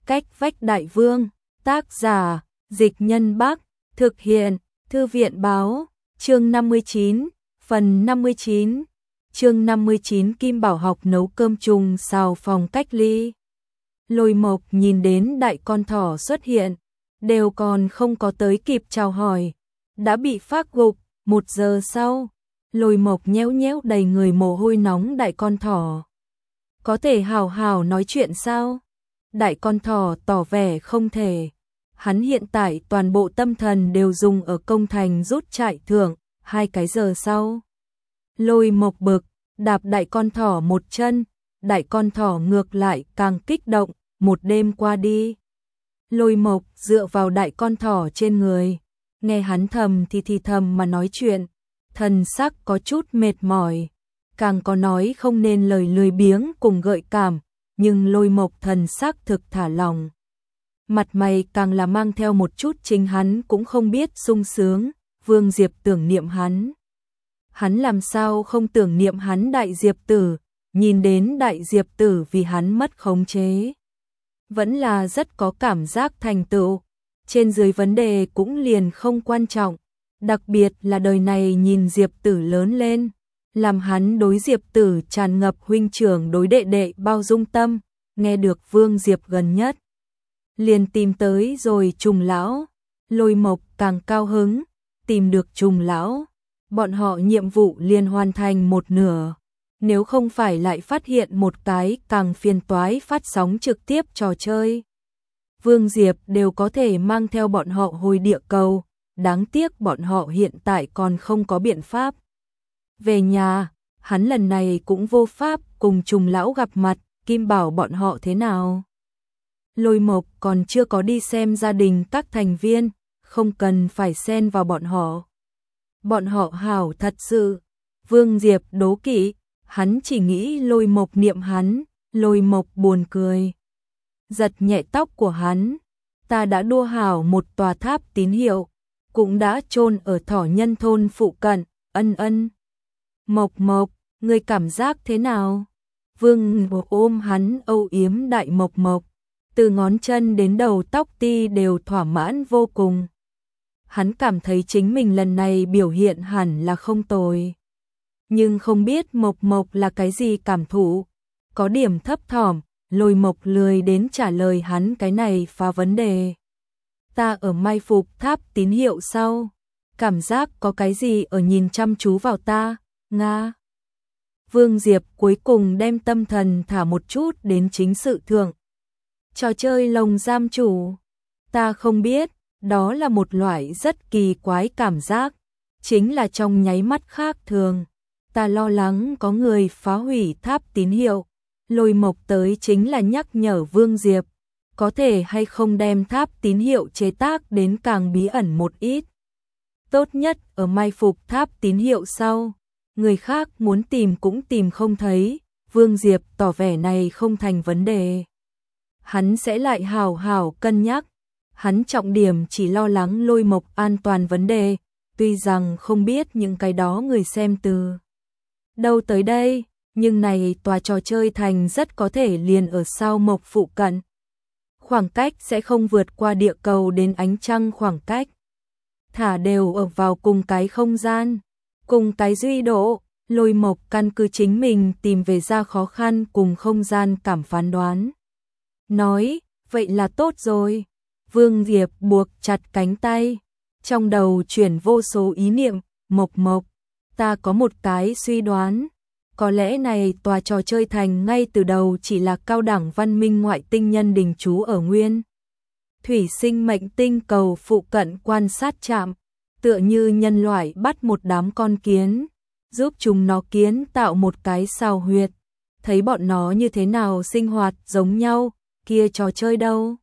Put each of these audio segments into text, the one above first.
Cách vách đại vương, tác giả, Dịch Nhân Bắc, thực hiện, Thư viện báo, chương 59, phần 59, chương 59 Kim Bảo học nấu cơm trùng xào phòng cách ly. Lôi Mộc nhìn đến đại con thỏ xuất hiện, đều còn không có tới kịp chào hỏi, đã bị phát gục. 1 giờ sau, Lôi Mộc nhéo nhéo đầy người mồ hôi nóng đại con thỏ. Có thể hào hào nói chuyện sao? Đại con thỏ tỏ vẻ không thể. Hắn hiện tại toàn bộ tâm thần đều dùng ở công thành rút trại thưởng. 2 cái giờ sau, Lôi Mộc bực, đạp đại con thỏ một chân, đại con thỏ ngược lại càng kích động. Một đêm qua đi, Lôi Mộc dựa vào đại con thỏ trên người, nghe hắn thầm thì thầm mà nói chuyện, thần sắc có chút mệt mỏi, càng có nói không nên lời lười biếng cùng gợi cảm, nhưng Lôi Mộc thần sắc thực thả lòng. Mặt mày càng là mang theo một chút chính hắn cũng không biết sung sướng. Vương Diệp tưởng niệm hắn. Hắn làm sao không tưởng niệm hắn đại Diệp tử, nhìn đến đại Diệp tử vì hắn mất khống chế. Vẫn là rất có cảm giác thành tựu, trên dưới vấn đề cũng liền không quan trọng, đặc biệt là đời này nhìn Diệp tử lớn lên, làm hắn đối Diệp tử tràn ngập huynh trưởng đối đệ đệ bao dung tâm. Nghe được Vương Diệp gần nhất, liền tìm tới rồi Trùng lão. Lôi Mộc càng cao hứng, tìm được Trùng lão, bọn họ nhiệm vụ liền hoàn thành một nửa. Nếu không phải lại phát hiện một cái càng phiền toái phát sóng trực tiếp trò chơi, Vương Diệp đều có thể mang theo bọn họ hồi địa cầu, đáng tiếc bọn họ hiện tại còn không có biện pháp. Về nhà, hắn lần này cũng vô pháp cùng Trùng lão gặp mặt. Kim Bảo bọn họ thế nào? Lôi Mộc còn chưa có đi xem gia đình các thành viên, không cần phải xen vào bọn họ. Bọn họ hảo thật sự. Vương Diệp đố kỵ, hắn chỉ nghĩ Lôi Mộc niệm hắn. Lôi Mộc buồn cười, giật nhẹ tóc của hắn. Ta đã đua hảo một tòa tháp tín hiệu, cũng đã chôn ở Thỏ Nhân thôn phụ cận. Ân. Mộc Mộc, ngươi cảm giác thế nào? Vương ôm hắn âu yếm đại Mộc Mộc, từ ngón chân đến đầu tóc ti đều thỏa mãn vô cùng. Hắn cảm thấy chính mình lần này biểu hiện hẳn là không tồi, nhưng không biết Mộc Mộc là cái gì cảm thụ, có điểm thấp thỏm. Lôi Mộc lười đến trả lời hắn cái này phá vấn đề. Ta ở mai phục tháp tín hiệu sau, cảm giác có cái gì ở nhìn chăm chú vào ta. Nga. Vương Diệp cuối cùng đem tâm thần thả một chút đến chính sự thượng. Trò chơi lồng giam chủ, ta không biết, đó là một loại rất kỳ quái cảm giác, chính là trong nháy mắt khác thường. Ta lo lắng có người phá hủy tháp tín hiệu. Lôi Mộc tới chính là nhắc nhở Vương Diệp, có thể hay không đem tháp tín hiệu chế tác đến càng bí ẩn một ít. Tốt nhất ở mai phục tháp tín hiệu sau, người khác muốn tìm cũng tìm không thấy. Vương Diệp tỏ vẻ này không thành vấn đề, hắn sẽ lại hào hào cân nhắc. Hắn trọng điểm chỉ lo lắng Lôi Mộc an toàn vấn đề, tuy rằng không biết những cái đó người xem từ đâu tới đây, nhưng này tòa trò chơi thành rất có thể liền ở sao Mộc phụ cận. Khoảng cách sẽ không vượt qua địa cầu đến ánh trăng khoảng cách. Thả đều ở vào cùng cái không gian, cùng cái duy độ. Lôi Mộc căn cứ chính mình tìm về ra khó khăn cùng không gian cảm phán đoán. Nói, vậy là tốt rồi. Vương Diệp buộc chặt cánh tay, trong đầu chuyển vô số ý niệm. Mộc Mộc, ta có một cái suy đoán. Có lẽ này tòa trò chơi thành ngay từ đầu chỉ là cao đẳng văn minh ngoại tinh nhân đình trú ở nguyên thủy sinh mệnh tinh cầu phụ cận quan sát trạm, tựa như nhân loại bắt một đám con kiến, giúp chúng nó kiến tạo một cái sao huyệt, thấy bọn nó như thế nào sinh hoạt giống nhau. Kia trò chơi đâu?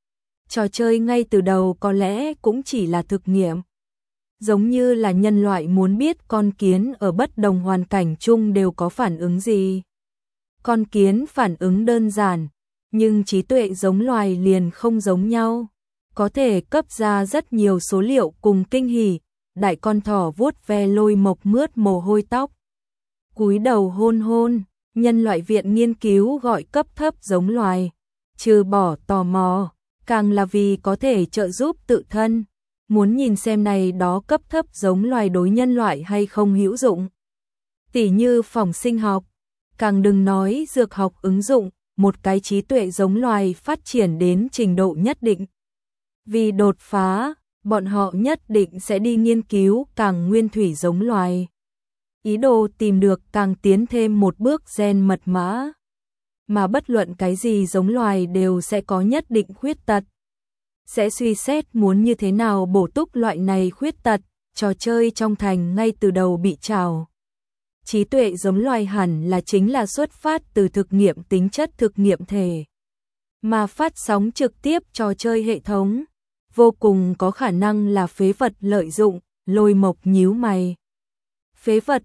Trò chơi ngay từ đầu có lẽ cũng chỉ là thực nghiệm, giống như là nhân loại muốn biết con kiến ở bất đồng hoàn cảnh chung đều có phản ứng gì. Con kiến phản ứng đơn giản, nhưng trí tuệ giống loài liền không giống nhau, có thể cấp ra rất nhiều số liệu cùng kinh hỉ. Đại con thỏ vuốt ve Lôi Mộc mướt mồ hôi tóc, cúi đầu hôn hôn. Nhân loại viện nghiên cứu gọi cấp thấp giống loài, trừ bỏ tò mò, càng là vì có thể trợ giúp tự thân, muốn nhìn xem này đó cấp thấp giống loài đối nhân loại hay không hữu dụng. Tỉ như phòng sinh học, càng đừng nói dược học ứng dụng, một cái trí tuệ giống loài phát triển đến trình độ nhất định. Vì đột phá, bọn họ nhất định sẽ đi nghiên cứu càng nguyên thủy giống loài. Ý đồ tìm được càng tiến thêm một bước gen mật mã. Mà bất luận cái gì giống loài đều sẽ có nhất định khuyết tật. Sẽ suy xét muốn như thế nào bổ túc loại này khuyết tật, trò chơi trong thành ngay từ đầu bị trào. Trí tuệ giống loài hẳn là chính là xuất phát từ thực nghiệm tính chất thực nghiệm thể. Mà phát sóng trực tiếp trò chơi hệ thống, vô cùng có khả năng là phế vật lợi dụng, Lôi Mộc nhíu mày. Phế vật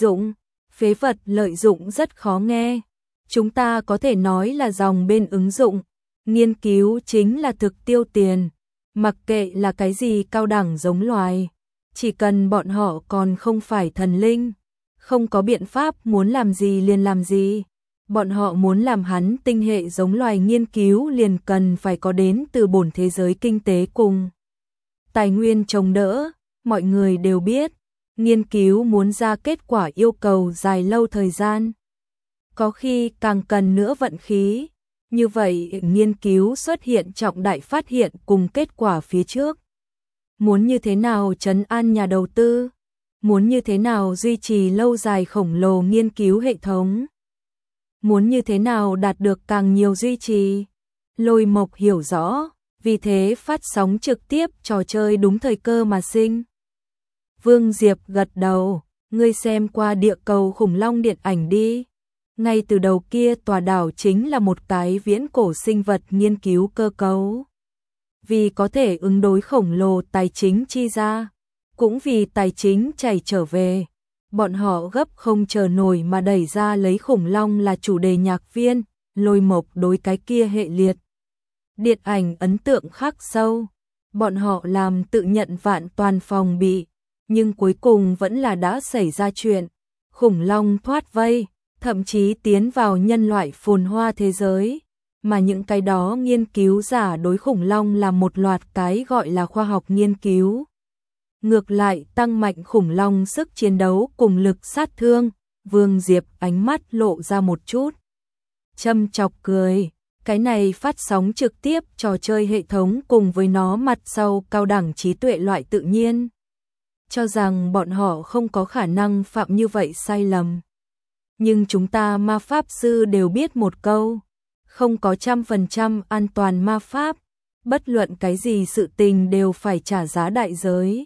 lợi dụng rất khó nghe. Chúng ta có thể nói là dòng bên ứng dụng, nghiên cứu chính là thực tiêu tiền, mặc kệ là cái gì cao đẳng giống loài, chỉ cần bọn họ còn không phải thần linh, không có biện pháp muốn làm gì liền làm gì. Bọn họ muốn làm hắn tinh hệ giống loài nghiên cứu liền cần phải có đến từ bổn thế giới kinh tế cùng tài nguyên chống đỡ, mọi người đều biết, nghiên cứu muốn ra kết quả yêu cầu dài lâu thời gian. Có khi càng cần nữa vận khí, như vậy nghiên cứu xuất hiện trọng đại phát hiện cùng kết quả phía trước. Muốn như thế nào trấn an nhà đầu tư, muốn như thế nào duy trì lâu dài khổng lồ nghiên cứu hệ thống, muốn như thế nào đạt được càng nhiều duy trì. Lôi Mộc hiểu rõ, vì thế phát sóng trực tiếp trò chơi đúng thời cơ mà sinh. Vương Diệp gật đầu, ngươi xem qua Địa cầu khủng long điện ảnh đi. Ngay từ đầu kia tòa đảo chính là một cái viễn cổ sinh vật nghiên cứu cơ cấu. Vì có thể ứng đối khổng lồ tài chính chi ra, cũng vì tài chính chảy trở về, bọn họ gấp không chờ nổi mà đẩy ra lấy khủng long là chủ đề nhạc viên. Lôi Mộc đối cái kia hệ liệt điện ảnh ấn tượng khắc sâu, bọn họ làm tự nhận vạn toàn phòng bị, nhưng cuối cùng vẫn là đã xảy ra chuyện, khủng long thoát vây, thậm chí tiến vào nhân loại phồn hoa thế giới, mà những cái đó nghiên cứu giả đối khủng long là một loạt cái gọi là khoa học nghiên cứu. Ngược lại tăng mạnh khủng long sức chiến đấu cùng lực sát thương. Vương Diệp ánh mắt lộ ra một chút châm chọc cười, cái này phát sóng trực tiếp trò chơi hệ thống cùng với nó mặt sau cao đẳng trí tuệ loại tự nhiên, cho rằng bọn họ không có khả năng phạm như vậy sai lầm. Nhưng chúng ta ma pháp sư đều biết một câu, không có 100% an toàn ma pháp, bất luận cái gì sự tình đều phải trả giá đại giới.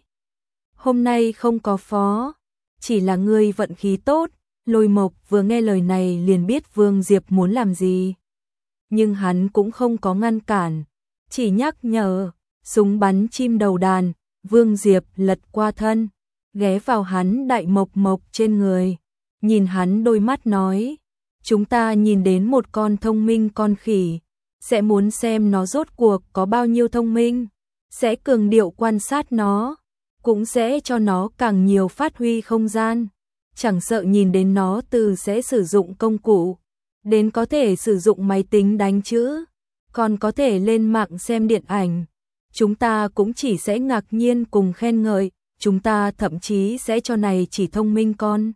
Hôm nay không có phó, chỉ là ngươi vận khí tốt. Lôi Mộc vừa nghe lời này liền biết Vương Diệp muốn làm gì. Nhưng hắn cũng không có ngăn cản, chỉ nhắc nhở, súng bắn chim đầu đàn. Vương Diệp lật qua thân, ghé vào hắn đại mộc mộc trên người, nhìn hắn đôi mắt nói, chúng ta nhìn đến một con thông minh con khỉ, sẽ muốn xem nó rốt cuộc có bao nhiêu thông minh, sẽ cường điệu quan sát nó, cũng sẽ cho nó càng nhiều phát huy không gian. Chẳng sợ nhìn đến nó từ sẽ sử dụng công cụ, đến có thể sử dụng máy tính đánh chữ, còn có thể lên mạng xem điện ảnh. Chúng ta cũng chỉ sẽ ngạc nhiên cùng khen ngợi, chúng ta thậm chí sẽ cho này chỉ thông minh con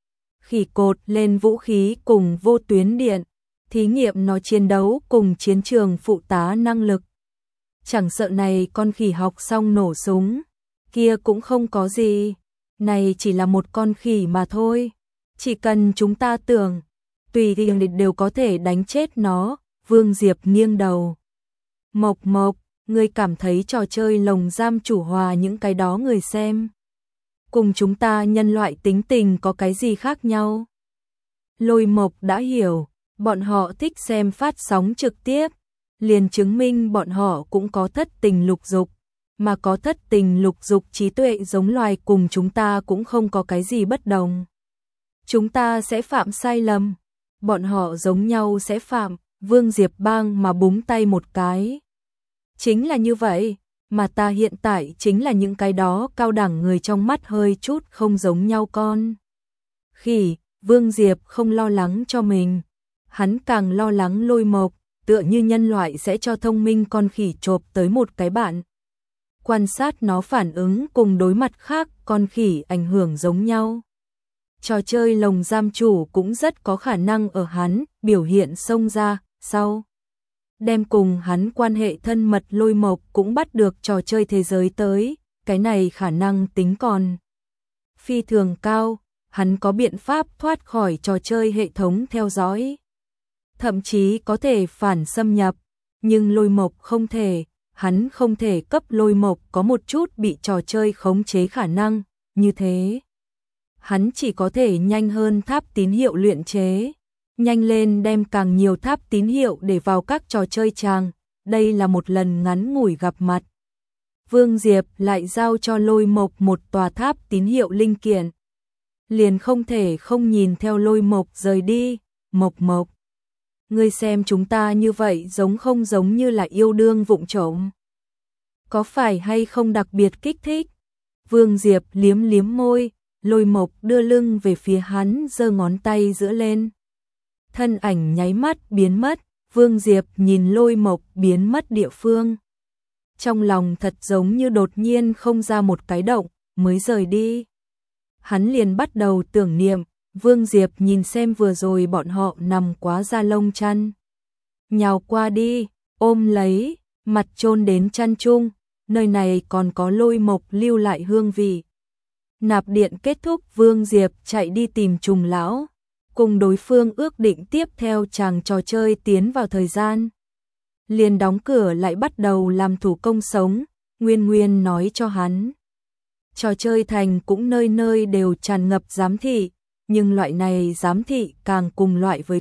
khỉ cột lên vũ khí cùng vô tuyến điện, thí nghiệm nó chiến đấu cùng chiến trường phụ tá năng lực. Chẳng sợ này con khỉ học xong nổ súng, kia cũng không có gì. Này chỉ là một con khỉ mà thôi, chỉ cần chúng ta tưởng, tùy tiện đều có thể đánh chết nó. Vương Diệp nghiêng đầu. Mộc Mộc, ngươi cảm thấy trò chơi lồng giam chủ hòa những cái đó người xem cùng chúng ta nhân loại tính tình có cái gì khác nhau? Lôi Mộc đã hiểu, bọn họ thích xem phát sóng trực tiếp, liền chứng minh bọn họ cũng có thất tình lục dục. Mà có thất tình lục dục trí tuệ giống loài cùng chúng ta cũng không có cái gì bất đồng. Chúng ta sẽ phạm sai lầm, bọn họ giống nhau sẽ phạm. Vương Diệp bang mà búng tay một cái. Chính là như vậy, mà ta hiện tại chính là những cái đó cao đẳng người trong mắt hơi chút không giống nhau con khỉ. Vương Diệp không lo lắng cho mình, hắn càng lo lắng Lôi Mộc, tựa như nhân loại sẽ cho thông minh con khỉ chộp tới một cái bạn. Quan sát nó phản ứng cùng đối mặt khác con khỉ ảnh hưởng giống nhau. Trò chơi lồng giam chủ cũng rất có khả năng ở hắn biểu hiện xông ra, sau. Đem cùng hắn quan hệ thân mật Lôi Mộc cũng bắt được trò chơi thế giới tới, cái này khả năng tính còn phi thường cao, hắn có biện pháp thoát khỏi trò chơi hệ thống theo dõi. Thậm chí có thể phản xâm nhập, nhưng Lôi Mộc không thể, hắn không thể cấp Lôi Mộc có một chút bị trò chơi khống chế khả năng, như thế. Hắn chỉ có thể nhanh hơn tháp tín hiệu luyện chế, nhanh lên đem càng nhiều tháp tín hiệu để vào các trò chơi chàng, đây là một lần ngắn ngủi gặp mặt. Vương Diệp lại giao cho Lôi Mộc một tòa tháp tín hiệu linh kiện. Liền không thể không nhìn theo Lôi Mộc rời đi, Mộc Mộc. Ngươi xem chúng ta như vậy giống không giống như là yêu đương vụng trộm. Có phải hay không đặc biệt kích thích? Vương Diệp liếm liếm môi, Lôi Mộc đưa lưng về phía hắn giơ ngón tay giữa lên. Thân ảnh nháy mắt biến mất, Vương Diệp nhìn Lôi Mộc biến mất địa phương. Trong lòng thật giống như đột nhiên không ra một cái động, mới rời đi. Hắn liền bắt đầu tưởng niệm, Vương Diệp nhìn xem vừa rồi bọn họ nằm quá ra lông chăn. Nhào qua đi, ôm lấy, mặt chôn đến chăn chung, nơi này còn có Lôi Mộc lưu lại hương vị. Nạp điện kết thúc, Vương Diệp chạy đi tìm Trùng Lão, cùng đối phương ước định tiếp theo chàng trò chơi tiến vào thời gian. Liền đóng cửa lại bắt đầu làm thủ công sống, Nguyên Nguyên nói cho hắn. Trò chơi thành cũng nơi nơi đều tràn ngập giám thị, nhưng loại này giám thị càng cùng loại với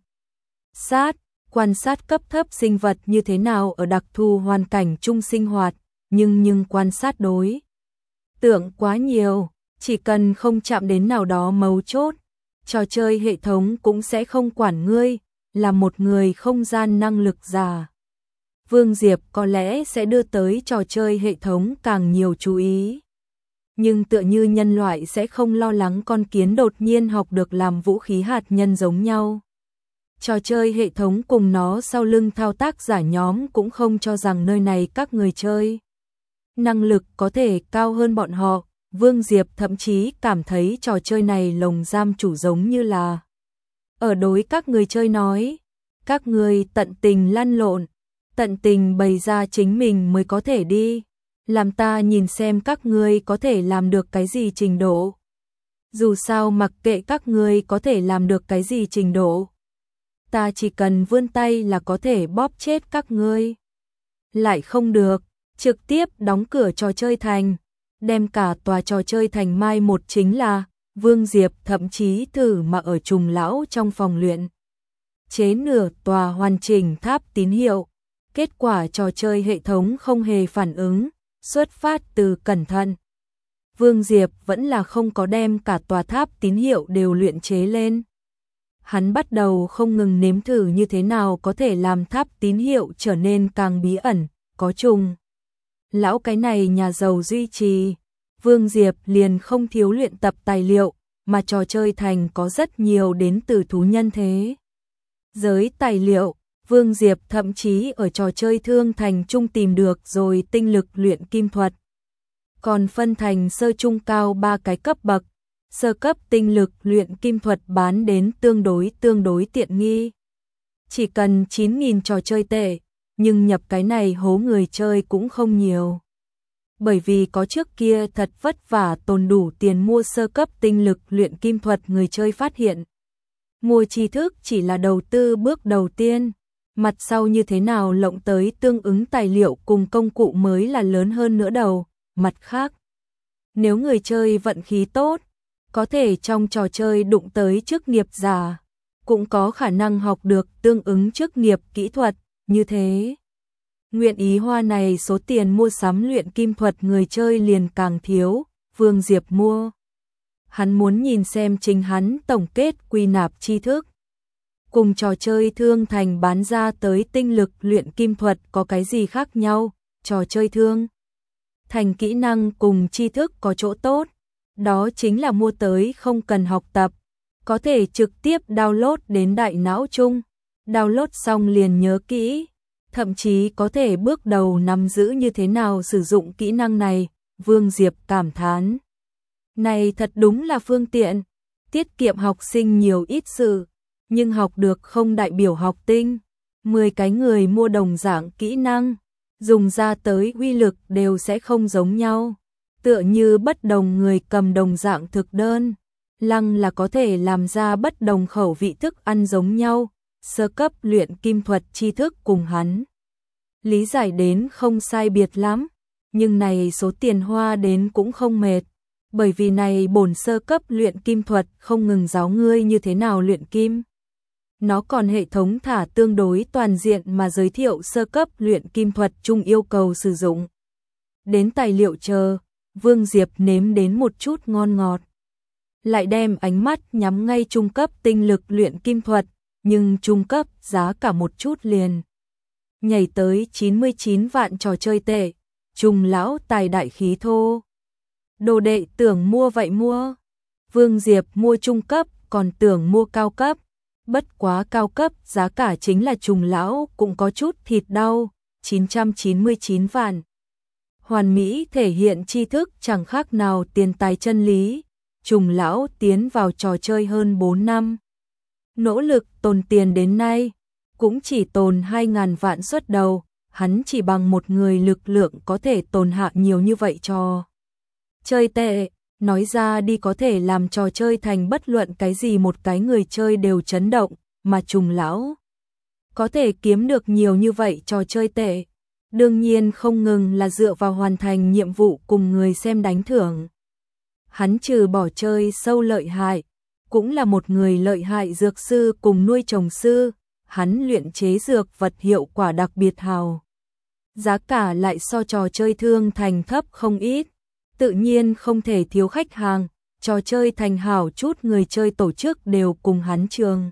quan sát cấp thấp sinh vật như thế nào ở đặc thù hoàn cảnh chung sinh hoạt, nhưng quan sát đối tượng quá nhiều, chỉ cần không chạm đến nào đó mấu chốt, trò chơi hệ thống cũng sẽ không quản ngươi, là một người không gian năng lực giả. Vương Diệp có lẽ sẽ đưa tới trò chơi hệ thống càng nhiều chú ý. Nhưng tựa như nhân loại sẽ không lo lắng con kiến đột nhiên học được làm vũ khí hạt nhân giống nhau. Trò chơi hệ thống cùng nó sau lưng thao tác giả nhóm cũng không cho rằng nơi này các người chơi năng lực có thể cao hơn bọn họ. Vương Diệp thậm chí cảm thấy trò chơi này lồng giam chủ giống như là ở đối các người chơi nói, các người tận tình lăn lộn, tận tình bày ra chính mình mới có thể đi, làm ta nhìn xem các ngươi có thể làm được cái gì trình độ. Dù sao mặc kệ các ngươi có thể làm được cái gì trình độ, ta chỉ cần vươn tay là có thể bóp chết các ngươi. Lại không được, trực tiếp đóng cửa trò chơi thành, đem cả tòa trò chơi thành mai một chính là, Vương Diệp thậm chí thử mà ở Trùng Lão trong phòng luyện chế nửa tòa hoàn chỉnh tháp tín hiệu. Kết quả trò chơi hệ thống không hề phản ứng, xuất phát từ cẩn thận. Vương Diệp vẫn là không có đem cả tòa tháp tín hiệu đều luyện chế lên. Hắn bắt đầu không ngừng nếm thử như thế nào có thể làm tháp tín hiệu trở nên càng bí ẩn, có Trùng Lão cái này nhà giàu duy trì. Vương Diệp liền không thiếu luyện tập tài liệu, mà trò chơi thành có rất nhiều đến từ thú nhân thế giới tài liệu. Vương Diệp thậm chí ở trò chơi thương thành trung tìm được rồi tinh lực luyện kim thuật. Còn phân thành sơ trung cao 3 cái cấp bậc, sơ cấp tinh lực luyện kim thuật bán đến tương đối tiện nghi. Chỉ cần 9.000 trò chơi tệ, nhưng nhập cái này hố người chơi cũng không nhiều. Bởi vì có trước kia thật vất vả tồn đủ tiền mua sơ cấp tinh lực luyện kim thuật, người chơi phát hiện. Mua tri thức chỉ là đầu tư bước đầu tiên. Mặt sau như thế nào lộng tới tương ứng tài liệu cùng công cụ mới là lớn hơn nữa đầu. Mặt khác, nếu người chơi vận khí tốt, có thể trong trò chơi đụng tới chức nghiệp giả, cũng có khả năng học được tương ứng chức nghiệp kỹ thuật, như thế. Nguyện ý hoa này số tiền mua sắm luyện kim thuật người chơi liền càng thiếu. Vương Diệp mua. Hắn muốn nhìn xem chính hắn tổng kết quy nạp tri thức. Cùng trò chơi thương thành bán ra tới tinh lực luyện kim thuật có cái gì khác nhau. Trò chơi thương thành kỹ năng cùng tri thức có chỗ tốt, đó chính là mua tới không cần học tập, có thể trực tiếp download đến đại não chung. Download xong liền nhớ kỹ, thậm chí có thể bước đầu nắm giữ như thế nào sử dụng kỹ năng này, Vương Diệp cảm thán. Này thật đúng là phương tiện, tiết kiệm học sinh nhiều ít sự, nhưng học được không đại biểu học tinh. 10 cái người mua đồng dạng kỹ năng, dùng ra tới uy lực đều sẽ không giống nhau. Tựa như bất đồng người cầm đồng dạng thực đơn, lăng là có thể làm ra bất đồng khẩu vị thức ăn giống nhau. Sơ cấp luyện kim thuật tri thức cùng hắn lý giải đến không sai biệt lắm, nhưng này số tiền hoa đến cũng không mệt, bởi vì này bổn sơ cấp luyện kim thuật không ngừng giáo ngươi như thế nào luyện kim. Nó còn hệ thống thả tương đối toàn diện mà giới thiệu sơ cấp luyện kim thuật chung yêu cầu sử dụng. Đến tài liệu chờ, Vương Diệp nếm đến một chút ngon ngọt. Lại đem ánh mắt nhắm ngay trung cấp tinh lực luyện kim thuật, nhưng trung cấp giá cả một chút liền nhảy tới 99 vạn trò chơi tệ, Trùng lão tài đại khí thô. Đồ đệ tưởng mua vậy mua. Vương Diệp mua trung cấp, còn tưởng mua cao cấp. Bất quá cao cấp giá cả chính là Trùng lão cũng có chút thịt đau, 999 vạn. Hoàn mỹ thể hiện tri thức chẳng khác nào tiền tài chân lý. Trùng lão tiến vào trò chơi hơn 4 năm. Nỗ lực tồn tiền đến nay, cũng chỉ tồn 2.000 vạn xuất đầu, hắn chỉ bằng một người lực lượng có thể tồn hạ nhiều như vậy cho chơi tệ, nói ra đi có thể làm trò chơi thành bất luận cái gì một cái người chơi đều chấn động, mà Trùng lão có thể kiếm được nhiều như vậy trò chơi tệ. Đương nhiên không ngừng là dựa vào hoàn thành nhiệm vụ cùng người xem đánh thưởng. Hắn trừ bỏ chơi sâu lợi hại, cũng là một người lợi hại dược sư cùng nuôi trồng sư, hắn luyện chế dược vật hiệu quả đặc biệt hào. Giá cả lại so trò chơi thương thành thấp không ít, tự nhiên không thể thiếu khách hàng, trò chơi thành hảo chút người chơi tổ chức đều cùng hắn trường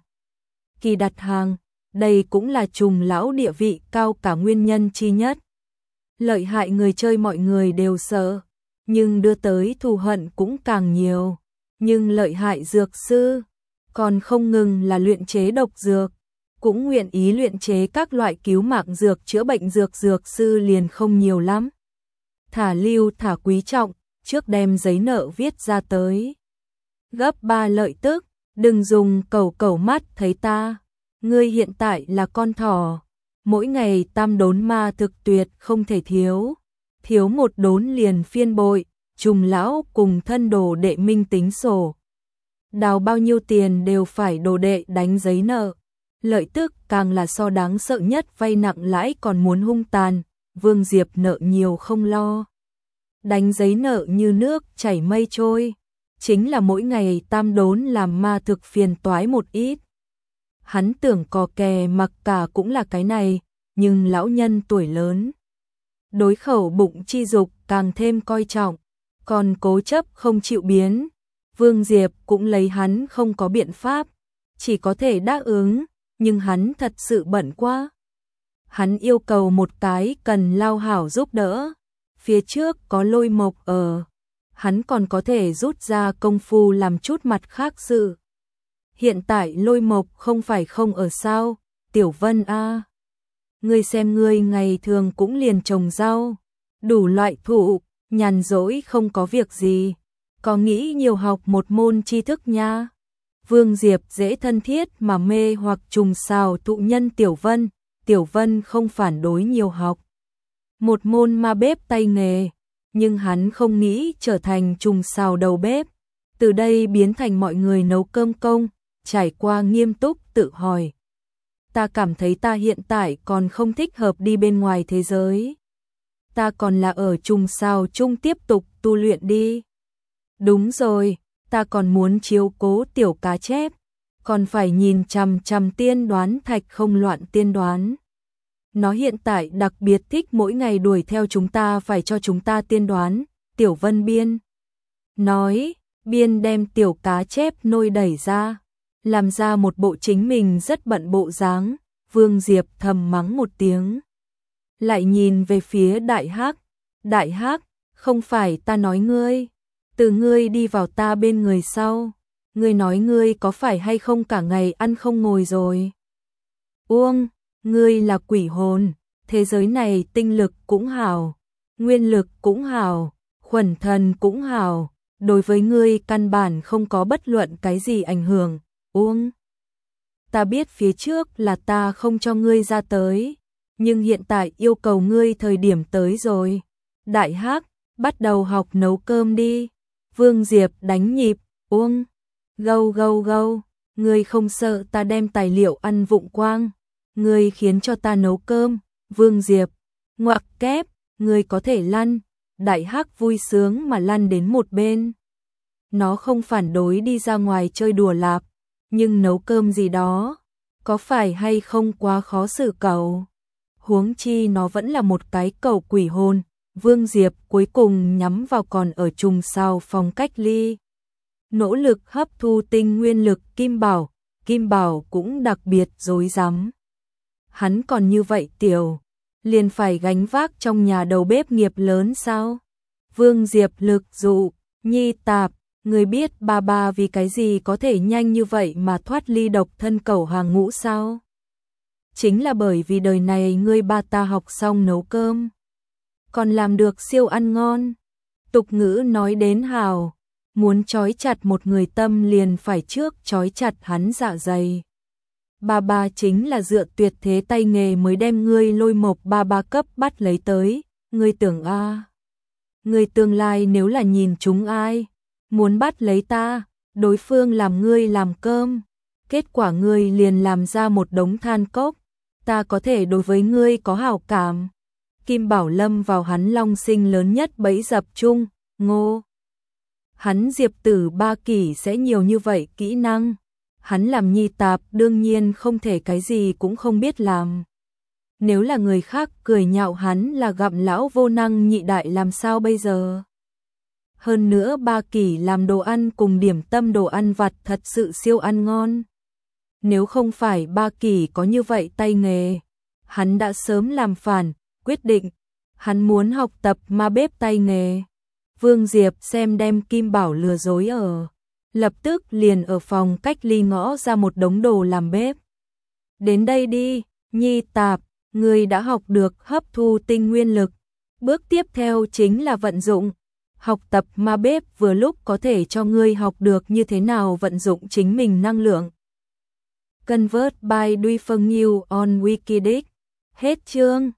kỳ đặt hàng, đây cũng là Trùng lão địa vị cao cả nguyên nhân chi nhất. Lợi hại người chơi mọi người đều sợ, nhưng đưa tới thù hận cũng càng nhiều. Nhưng lợi hại dược sư, còn không ngừng là luyện chế độc dược, cũng nguyện ý luyện chế các loại cứu mạng dược chữa bệnh dược sư liền không nhiều lắm. Thả lưu thả quý trọng, trước đem giấy nợ viết ra tới. Gấp 3 lợi tức, đừng dùng cẩu mắt thấy ta, ngươi hiện tại là con thỏ, mỗi ngày tam đốn ma thực tuyệt không thể thiếu, thiếu một đốn liền phiên bội. Trùng lão cùng thân đồ đệ minh tính sổ. Đào bao nhiêu tiền đều phải đồ đệ đánh giấy nợ. Lợi tức càng là so đáng sợ nhất, vay nặng lãi còn muốn hung tàn. Vương Diệp nợ nhiều không lo. Đánh giấy nợ như nước chảy mây trôi. Chính là mỗi ngày tam đốn làm ma thực phiền toái một ít. Hắn tưởng cò kè mặc cả cũng là cái này, nhưng lão nhân tuổi lớn. Đối khẩu bụng chi dục càng thêm coi trọng. Còn cố chấp không chịu biến, Vương Diệp cũng lấy hắn không có biện pháp, chỉ có thể đáp ứng, nhưng hắn thật sự bận quá. Hắn yêu cầu một cái cần lao hảo giúp đỡ, phía trước có Lôi Mộc ở, hắn còn có thể rút ra công phu làm chút mặt khác sự. Hiện tại Lôi Mộc không phải không ở sao, Tiểu Vân a, ngươi xem ngươi ngày thường cũng liền trồng rau, đủ loại thụ. Nhàn rỗi không có việc gì, có nghĩ nhiều học một môn tri thức nha. Vương Diệp dễ thân thiết mà mê hoặc trùng xào thụ nhân Tiểu Vân không phản đối nhiều học một môn ma bếp tay nghề, nhưng hắn không nghĩ trở thành trùng xào đầu bếp, từ đây biến thành mọi người nấu cơm công, trải qua nghiêm túc tự hỏi. Ta cảm thấy ta hiện tại còn không thích hợp đi bên ngoài thế giới. Ta còn là ở trùng sao chung tiếp tục tu luyện đi. Đúng rồi, ta còn muốn chiếu cố tiểu cá chép, còn phải nhìn chằm chằm tiên đoán thạch không loạn tiên đoán. Nó hiện tại đặc biệt thích mỗi ngày đuổi theo chúng ta, phải cho chúng ta tiên đoán. Tiểu Vân biên nói, biên đem tiểu cá chép nôi đẩy ra, làm ra một bộ chính mình rất bận bộ dáng. Vương Diệp thầm mắng một tiếng. Lại nhìn về phía Đại Hắc, không phải ta nói ngươi, từ ngươi đi vào ta bên người sau, ngươi nói ngươi có phải hay không cả ngày ăn không ngồi rồi. Uông, ngươi là quỷ hồn, thế giới này tinh lực cũng hảo, nguyên lực cũng hảo, khuẩn thần cũng hảo, đối với ngươi căn bản không có bất luận cái gì ảnh hưởng. Uông, ta biết phía trước là ta không cho ngươi ra tới, nhưng hiện tại yêu cầu ngươi thời điểm tới rồi. Đại Hắc, bắt đầu học nấu cơm đi. Vương Diệp đánh nhịp. Uông, gâu gâu gâu, ngươi không sợ ta đem tài liệu ăn vụng quang, ngươi khiến cho ta nấu cơm. Vương Diệp, ngoặc kép, ngươi có thể lăn. Đại Hắc vui sướng mà lăn đến một bên. Nó không phản đối đi ra ngoài chơi đùa lạp, nhưng nấu cơm gì đó, có phải hay không quá khó xử cậu? Huống chi nó vẫn là một cái cậu quỷ hồn. Vương Diệp cuối cùng nhắm vào còn ở trùng sao phòng cách ly. Nỗ lực hấp thu tinh nguyên lực Kim Bảo cũng đặc biệt rối rắm. Hắn còn như vậy tiểu, liền phải gánh vác trong nhà đầu bếp nghiệp lớn sao? Vương Diệp lực dụ, Nhi Tạp, người biết ba ba vì cái gì có thể nhanh như vậy mà thoát ly độc thân cẩu hàng ngũ sao? Chính là bởi vì đời này ngươi ba ta học xong nấu cơm, còn làm được siêu ăn ngon. Tục ngữ nói đến hào, muốn trói chặt một người tâm liền phải trước trói chặt hắn dạ dày. Ba ba chính là dựa tuyệt thế tay nghề mới đem ngươi Lôi Mộc ba ba cấp bắt lấy tới. Ngươi tưởng ngươi tương lai nếu là nhìn chúng ai, muốn bắt lấy ta, đối phương làm ngươi làm cơm, kết quả ngươi liền làm ra một đống than cốc, ta có thể đối với ngươi có hảo cảm. Kim Bảo lâm vào hắn long sinh lớn nhất bẫy dập chung. Ngô, hắn Diệp Tử ba kỷ sẽ nhiều như vậy kỹ năng, hắn làm Nhi Tạp đương nhiên không thể cái gì cũng không biết làm. Nếu là người khác cười nhạo hắn là gặm lão vô năng nhị đại làm sao bây giờ? Hơn nữa ba kỷ làm đồ ăn cùng điểm tâm đồ ăn vặt thật sự siêu ăn ngon. Nếu không phải ba kỷ có như vậy tay nghề, hắn đã sớm làm phản, quyết định, hắn muốn học tập ma bếp tay nghề. Vương Diệp xem đem Kim Bảo lừa dối ở, lập tức liền ở phòng cách ly ngõ ra một đống đồ làm bếp. Đến đây đi, Nhi Tạp, ngươi đã học được hấp thu tinh nguyên lực. Bước tiếp theo chính là vận dụng. Học tập ma bếp vừa lúc có thể cho ngươi học được như thế nào vận dụng chính mình năng lượng. Convert by Duy Phương Nhiêu on Wikidic. Hết chương.